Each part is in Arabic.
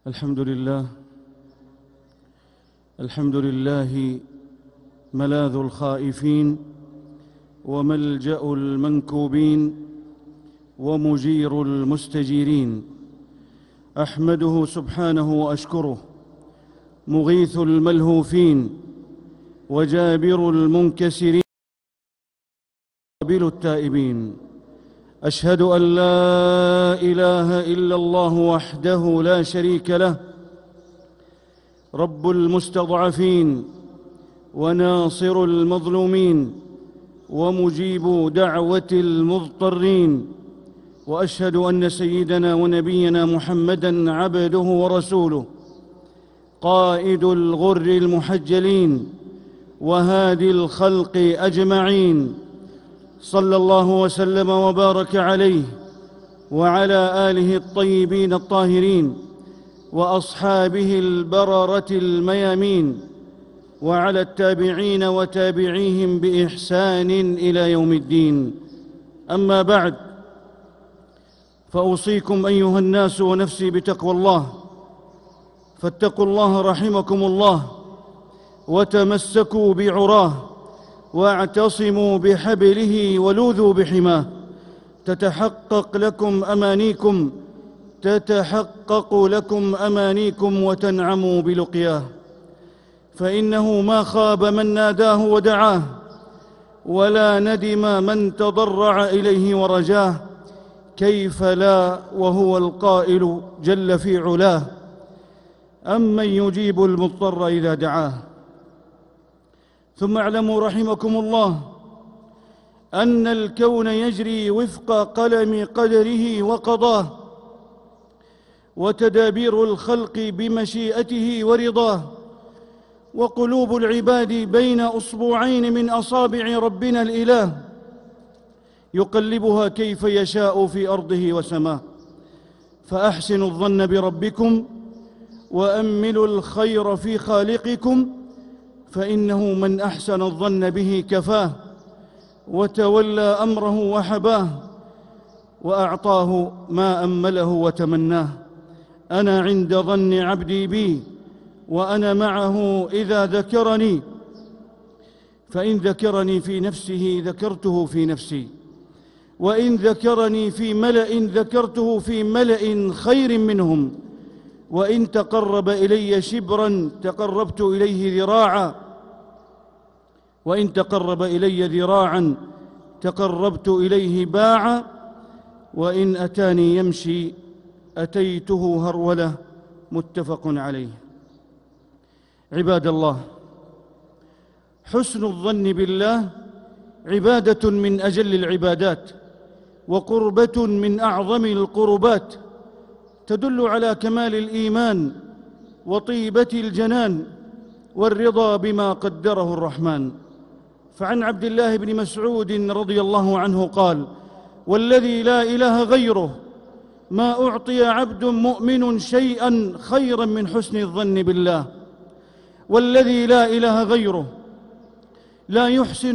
الحمد لله. الحمد لله ملاذ الخائفين وملجأ المنكوبين ومجير المستجيرين. أحمده سبحانه وأشكره، مغيث الملهوفين وجابر المنكسرين وقابل التائبين. أشهد أن لا إله إلا الله وحده لا شريك له، رب المستضعفين وناصر المظلومين ومجيب دعوة المضطرين. وأشهد أن سيدنا ونبينا محمدًا عبده ورسوله، قائد الغر المحجلين وهادي الخلق أجمعين، صلى الله وسلم وبارك عليه وعلى آله الطيبين الطاهرين وأصحابه البررة الميامين، وعلى التابعين وتابعيهم بإحسان إلى يوم الدين. أما بعد، فأوصيكم أيها الناس ونفسي بتقوى الله، فاتقوا الله رحمكم الله، وتمسكوا بعراه، واعتصموا بحبله ولوذوا بحماه، تتحقق لكم أمانيكم وتنعموا بلقياه. فإنه ما خاب من ناداه ودعاه، ولا ندم من تضرع إليه ورجاه. كيف لا وهو القائل جل في علاه: أمن يجيب المضطر إذا دعاه. ثم اعلموا رحمكم الله أن الكون يجري وفق قلم قدره وقضاه، وتدابير الخلق بمشيئته ورضاه، وقلوب العباد بين أصبعين من أصابع ربنا الإله، يقلبها كيف يشاء في أرضه وسماه. فأحسنوا الظن بربكم وأملوا الخير في خالقكم، فإنه من أحسن الظن به كفاه، وتولى أمره وحباه، وأعطاه ما أمله وتمناه. أنا عند ظن عبدي بي، وأنا معه إذا ذكرني، فإن ذكرني في نفسه ذكرته في نفسي، وإن ذكرني في ملأ ذكرته في ملأ خير منهم، وإن تقرب إلي شبرا تقربت إليه ذراعا، وإن تقرب إلي ذراعا تقربت إليه باعا، وإن أتاني يمشي أتيته هرولة. متفق عليه. عباد الله، حسن الظن بالله عبادة من أجل العبادات، وقربة من أعظم القربات، تدل على كمال الإيمان وطيبة الجنان والرضا بما قدره الرحمن. فعن عبد الله بن مسعود رضي الله عنه قال: والذي لا إله غيره ما أعطي عبد مؤمن شيئا خيرا من حسن الظن بالله. والذي لا إله غيره لا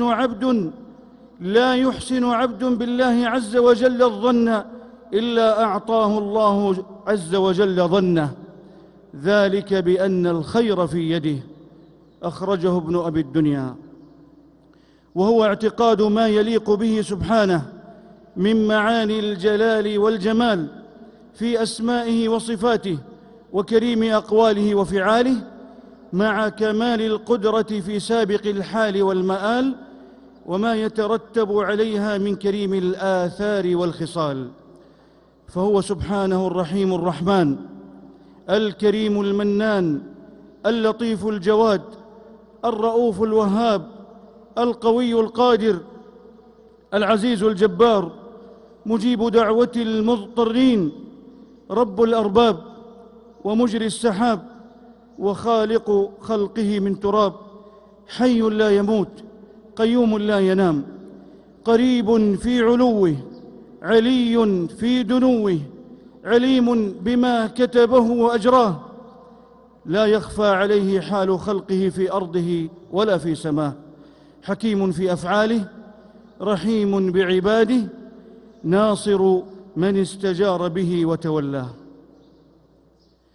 يحسن عبد بالله عز وجل الظن إلا أعطاه الله عز وجل ظنه، ذلك بأن الخير في يده. أخرجه ابن أبي الدنيا. وهو اعتقاد ما يليق به سبحانه من معاني الجلال والجمال في أسمائه وصفاته، وكريم أقواله وفعاله، مع كمال القدرة في سابق الحال والمآل، وما يترتب عليها من كريم الآثار والخصال. فهو سبحانه الرحيم الرحمن، الكريم المنان، اللطيف الجواد، الرؤوف الوهاب، القوي القادر، العزيز الجبار، مجيب دعوة المضطرين، رب الأرباب، ومجري السحاب، وخالق خلقه من تراب، حي لا يموت، قيوم لا ينام، قريب في علوه، علي في دنوه، عليم بما كتبه وأجراه، لا يخفى عليه حال خلقه في أرضه ولا في سماه، حكيم في أفعاله، رحيم بعباده، ناصر من استجار به وتولاه.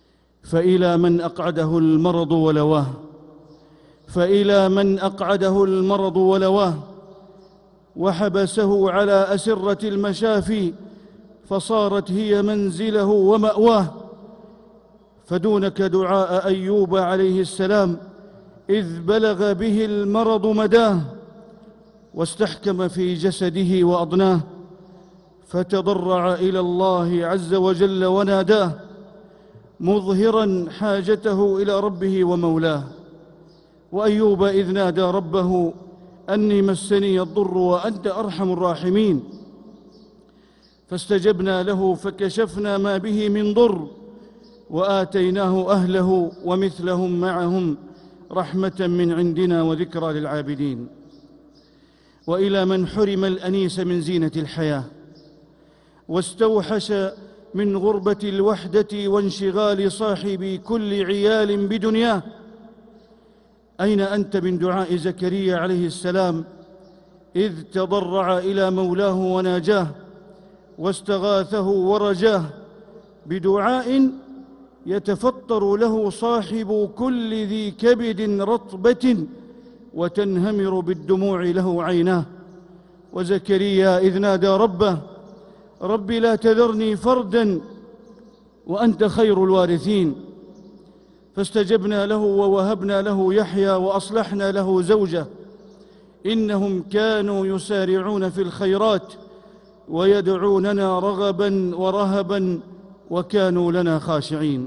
فإلى من أقعده المرض ولواه، فإلى من أقعده المرض ولواه وحبسه على أسرة المشافي فصارت هي منزله ومأواه. فدونك دعاء أيوب عليه السلام إذ بلغ به المرض مداه واستحكم في جسده وأضناه، فتضرع إلى الله عز وجل وناداه مظهرا حاجته إلى ربه ومولاه. وأيوب إذ نادى ربه أني مسني الضر وأنت أرحم الراحمين، فاستجبنا له فكشفنا ما به من ضر وآتيناه أهله ومثلهم معهم رحمة من عندنا وذكرى للعابدين. وإلى من حرم الأنيس من زينة الحياة واستوحش من غربة الوحدة وانشغال صاحب كل عيال بدنياه، أين أنت من دعاء زكريا عليه السلام إذ تضرع إلى مولاه وناجاه واستغاثه ورجاه بدعاء يتفطر له صاحب كل ذي كبد رطبة وتنهمر بالدموع له عيناه. وزكريا إذ نادى ربه رب لا تذرني فردا وأنت خير الوارثين، فاستجبنا له ووهبنا له يحيى وأصلحنا له زوجه إنهم كانوا يسارعون في الخيرات ويدعوننا رغبا ورهبا وكانوا لنا خاشعين.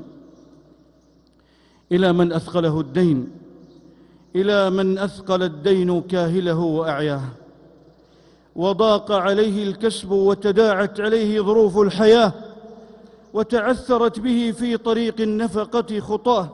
إلى من أثقله الدين، إلى من أثقل الدين كاهله وأعياه وضاق عليه الكسب وتداعت عليه ظروف الحياة وتعثرت به في طريق النفقة خطاه،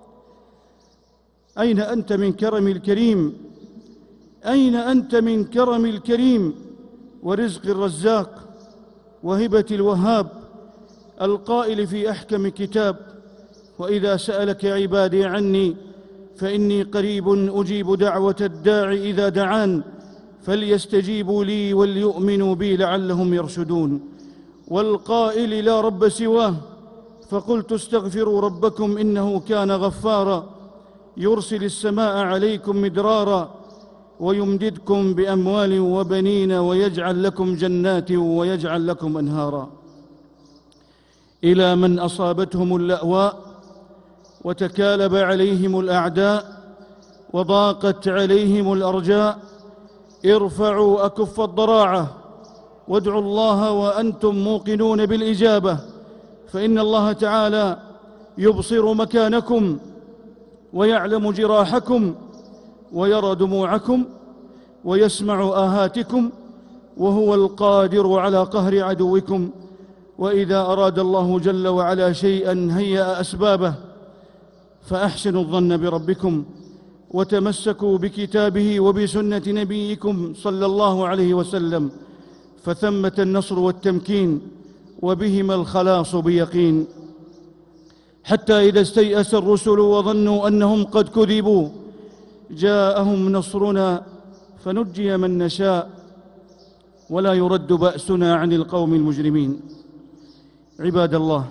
أين أنت من كرم الكريم؟ أين أنت من كرم الكريم ورزق الرزاق وهبة الوهاب القائل في أحكم كتاب وإذا سألك عبادي عني فإني قريب أجيب دعوة الداع إذا دعان فليستجيبوا لي وليؤمنوا بي لعلهم يرشدون. والقائل لا رب سواه فقلت استغفروا ربكم إنه كان غفارا يرسل السماء عليكم مدرارا ويمددكم بأموال وبنين ويجعل لكم جنات ويجعل لكم أنهارا. إلى من أصابتهم اللأواء وتكالب عليهم الأعداء وضاقت عليهم الأرجاء ارفعوا أكف الضراعة وادعوا الله وأنتم موقنون بالإجابة، فإن الله تعالى يبصر مكانكم ويعلم جراحكم ويرى دموعكم ويسمع آهاتكم وهو القادر على قهر عدوكم. وإذا أراد الله جل وعلا شيئا هيأ أسبابه، فأحسنوا الظن بربكم وتمسكوا بكتابه وبسنة نبيكم صلى الله عليه وسلم، فثمة النصر والتمكين وبهما الخلاص بيقين. حتى إذا استيأس الرسل وظنوا أنهم قد كذبوا جاءهم نصرنا فنجي من نشاء ولا يرد بأسنا عن القوم المجرمين. عباد الله،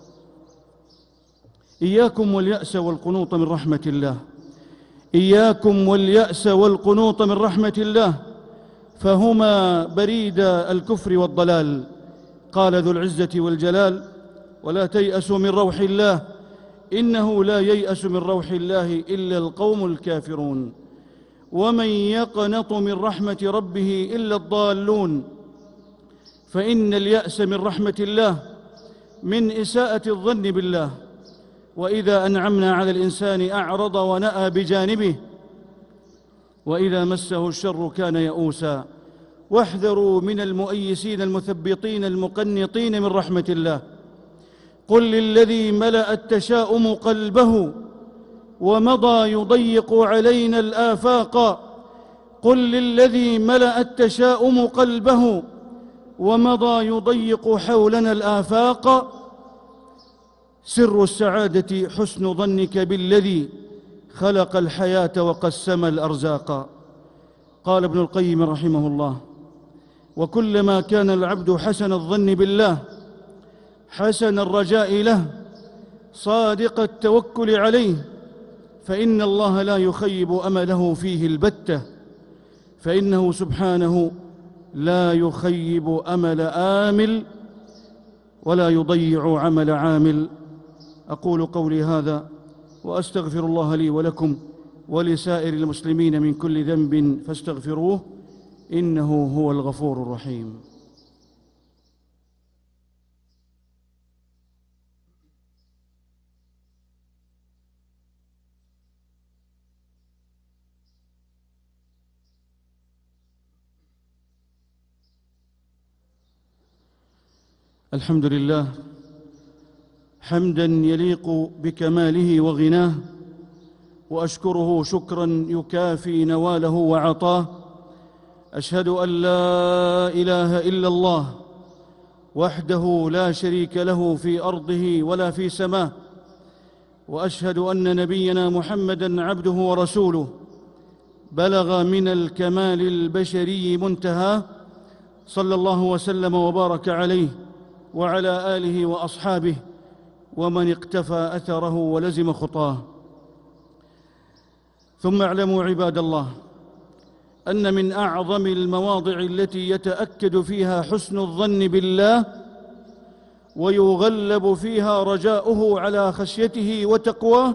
إياكم واليأس والقنوط من رحمة الله، إياكم واليأس والقنوط من رحمة الله، فهما بريد الكفر والضلال. قال ذو العزة والجلال: ولا تيأسوا من روح الله إنه لا ييأس من روح الله إلا القوم الكافرون. ومن يقنط من رحمة ربه إلا الضالون. فإن اليأس من رحمة الله من إساءة الظن بالله، وإذا أنعمنا على الإنسان أعرض ونأى بجانبه، وإذا مسه الشر كان يئوسا. واحذروا من المؤيسين المثبطين المقنطين من رحمة الله. قل للذي ملأ التشاؤم قلبه ومضى يضيق علينا الآفاق، قل للذي ملأ التشاؤم قلبه ومضى يضيق حولنا الآفاق، سر السعادة حسن ظنك بالذي خلق الحياة وقسم الأرزاق. قال ابن القيم رحمه الله: وكلما كان العبد حسن الظن بالله حسن الرجاء له، صادق التوكل عليه، فإن الله لا يخيب أمله فيه البتة، فإنه سبحانه لا يخيب أمل آمل ولا يضيع عمل عامل. أقول قولي هذا وأستغفر الله لي ولكم ولسائر المسلمين من كل ذنب فاستغفروه، إنه هو الغفور الرحيم. الحمد لله حمداً يليق بكماله وغناه، وأشكره شكراً يكافي نواله وعطاه. أشهد أن لا إله إلا الله وحده لا شريك له في أرضه ولا في سماه، وأشهد أن نبينا محمداً عبده ورسوله بلغ من الكمال البشري منتهاه، صلى الله وسلم وبارك عليه وعلى آله وأصحابه ومن اقتفى أثره ولزم خطاه. ثم اعلموا عباد الله أن من أعظم المواضع التي يتأكد فيها حسن الظن بالله ويغلب فيها رجاؤه على خشيته وتقواه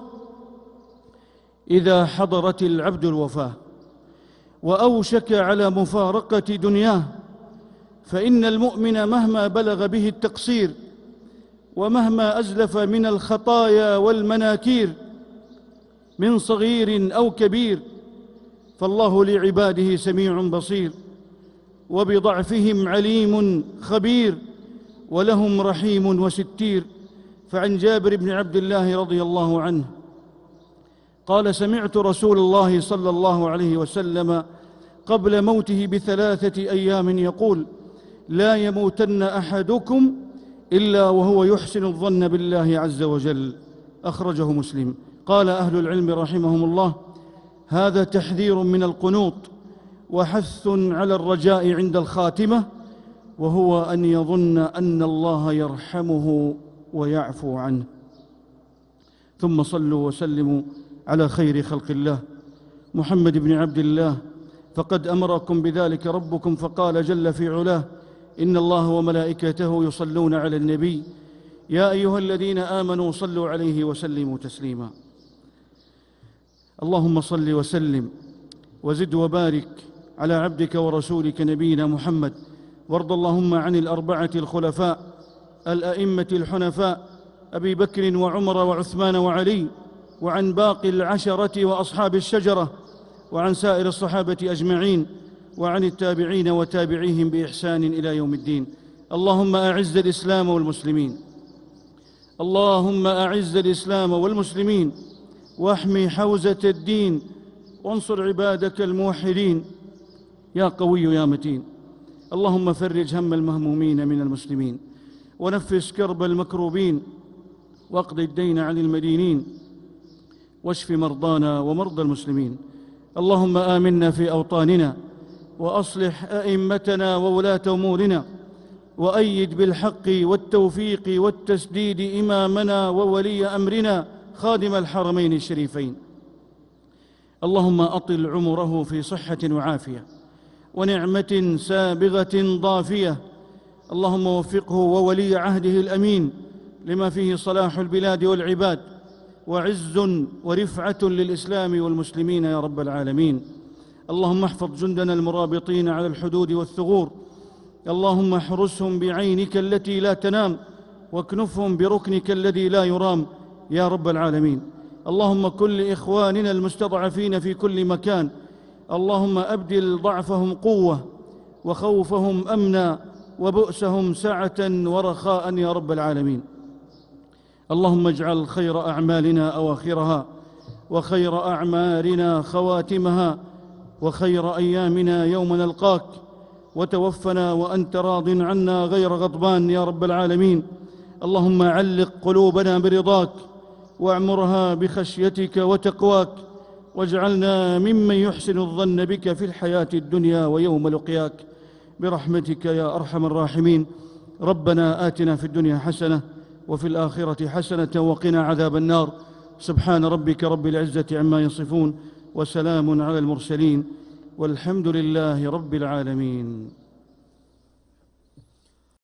إذا حضرت العبد الوفاة وأوشك على مفارقة دنياه، فإن المؤمن مهما بلغ به التقصير ومهما أزلف من الخطايا والمناكير من صغير أو كبير، فالله لعباده سميع بصير، وبضعفهم عليم خبير، ولهم رحيم وستير. فعن جابر بن عبد الله رضي الله عنه قال: سمعت رسول الله صلى الله عليه وسلم قبل موته ب3 أيام يقول: لا يموتن أحدكم إلا وهو يحسن الظن بالله عز وجل. أخرجه مسلم. قال أهل العلم رحمهم الله: هذا تحذير من القنوط وحث على الرجاء عند الخاتمة، وهو أن يظن أن الله يرحمه ويعفو عنه. ثم صلوا وسلموا على خير خلق الله محمد بن عبد الله، فقد أمركم بذلك ربكم فقال جل في علاه: إن الله وملائكته يصلون على النبي يا أيها الذين آمنوا صلوا عليه وسلموا تسليما. اللهم صل وسلم وزد وبارك على عبدك ورسولك نبينا محمد، وارض اللهم عن الأربعة الخلفاء الأئمة الحنفاء أبي بكر وعمر وعثمان وعلي، وعن باقي العشرة وأصحاب الشجرة، وعن سائر الصحابة أجمعين، وعن التابعين وتابعيهم بإحسان إلى يوم الدين. اللهم أعز الإسلام والمسلمين، اللهم أعز الإسلام والمسلمين، واحمي حوزة الدين، وانصر عبادك الموحدين يا قوي يا متين. اللهم فرج هم المهمومين من المسلمين، ونفس كرب المكروبين، واقض الدين عن المدينين، واشف مرضانا ومرضى المسلمين. اللهم آمنا في أوطاننا، وأصلح أئمتنا وولاة أمورنا، وأيد بالحق والتوفيق والتسديد إمامنا وولي أمرنا خادم الحرمين الشريفين. اللهم أطل عمره في صحة وعافية ونعمة سابغة ضافية. اللهم وفقه وولي عهده الأمين لما فيه صلاح البلاد والعباد وعز ورفعة للإسلام والمسلمين يا رب العالمين. اللهم احفظ جندنا المرابطين على الحدود والثغور، اللهم احرسهم بعينك التي لا تنام، واكنفهم بركنك الذي لا يرام يا رب العالمين. اللهم كن لإخواننا المستضعفين في كل مكان، اللهم أبدل ضعفهم قوة وخوفهم أمنا وبؤسهم سعة ورخاء يا رب العالمين. اللهم اجعل خير أعمالنا أواخرها، وخير أعمارنا خواتمها، وخير أيامنا يوم نلقاك، وتوفنا وأنت راض عنا غير غضبان يا رب العالمين. اللهم علق قلوبنا برضاك، واعمرها بخشيتك وتقواك، واجعلنا ممن يحسن الظن بك في الحياة الدنيا ويوم لقياك برحمتك يا أرحم الراحمين. ربنا آتنا في الدنيا حسنة وفي الآخرة حسنة وقنا عذاب النار. سبحان ربك رب العزة عما يصفون، وسلام على المرسلين، والحمد لله رب العالمين.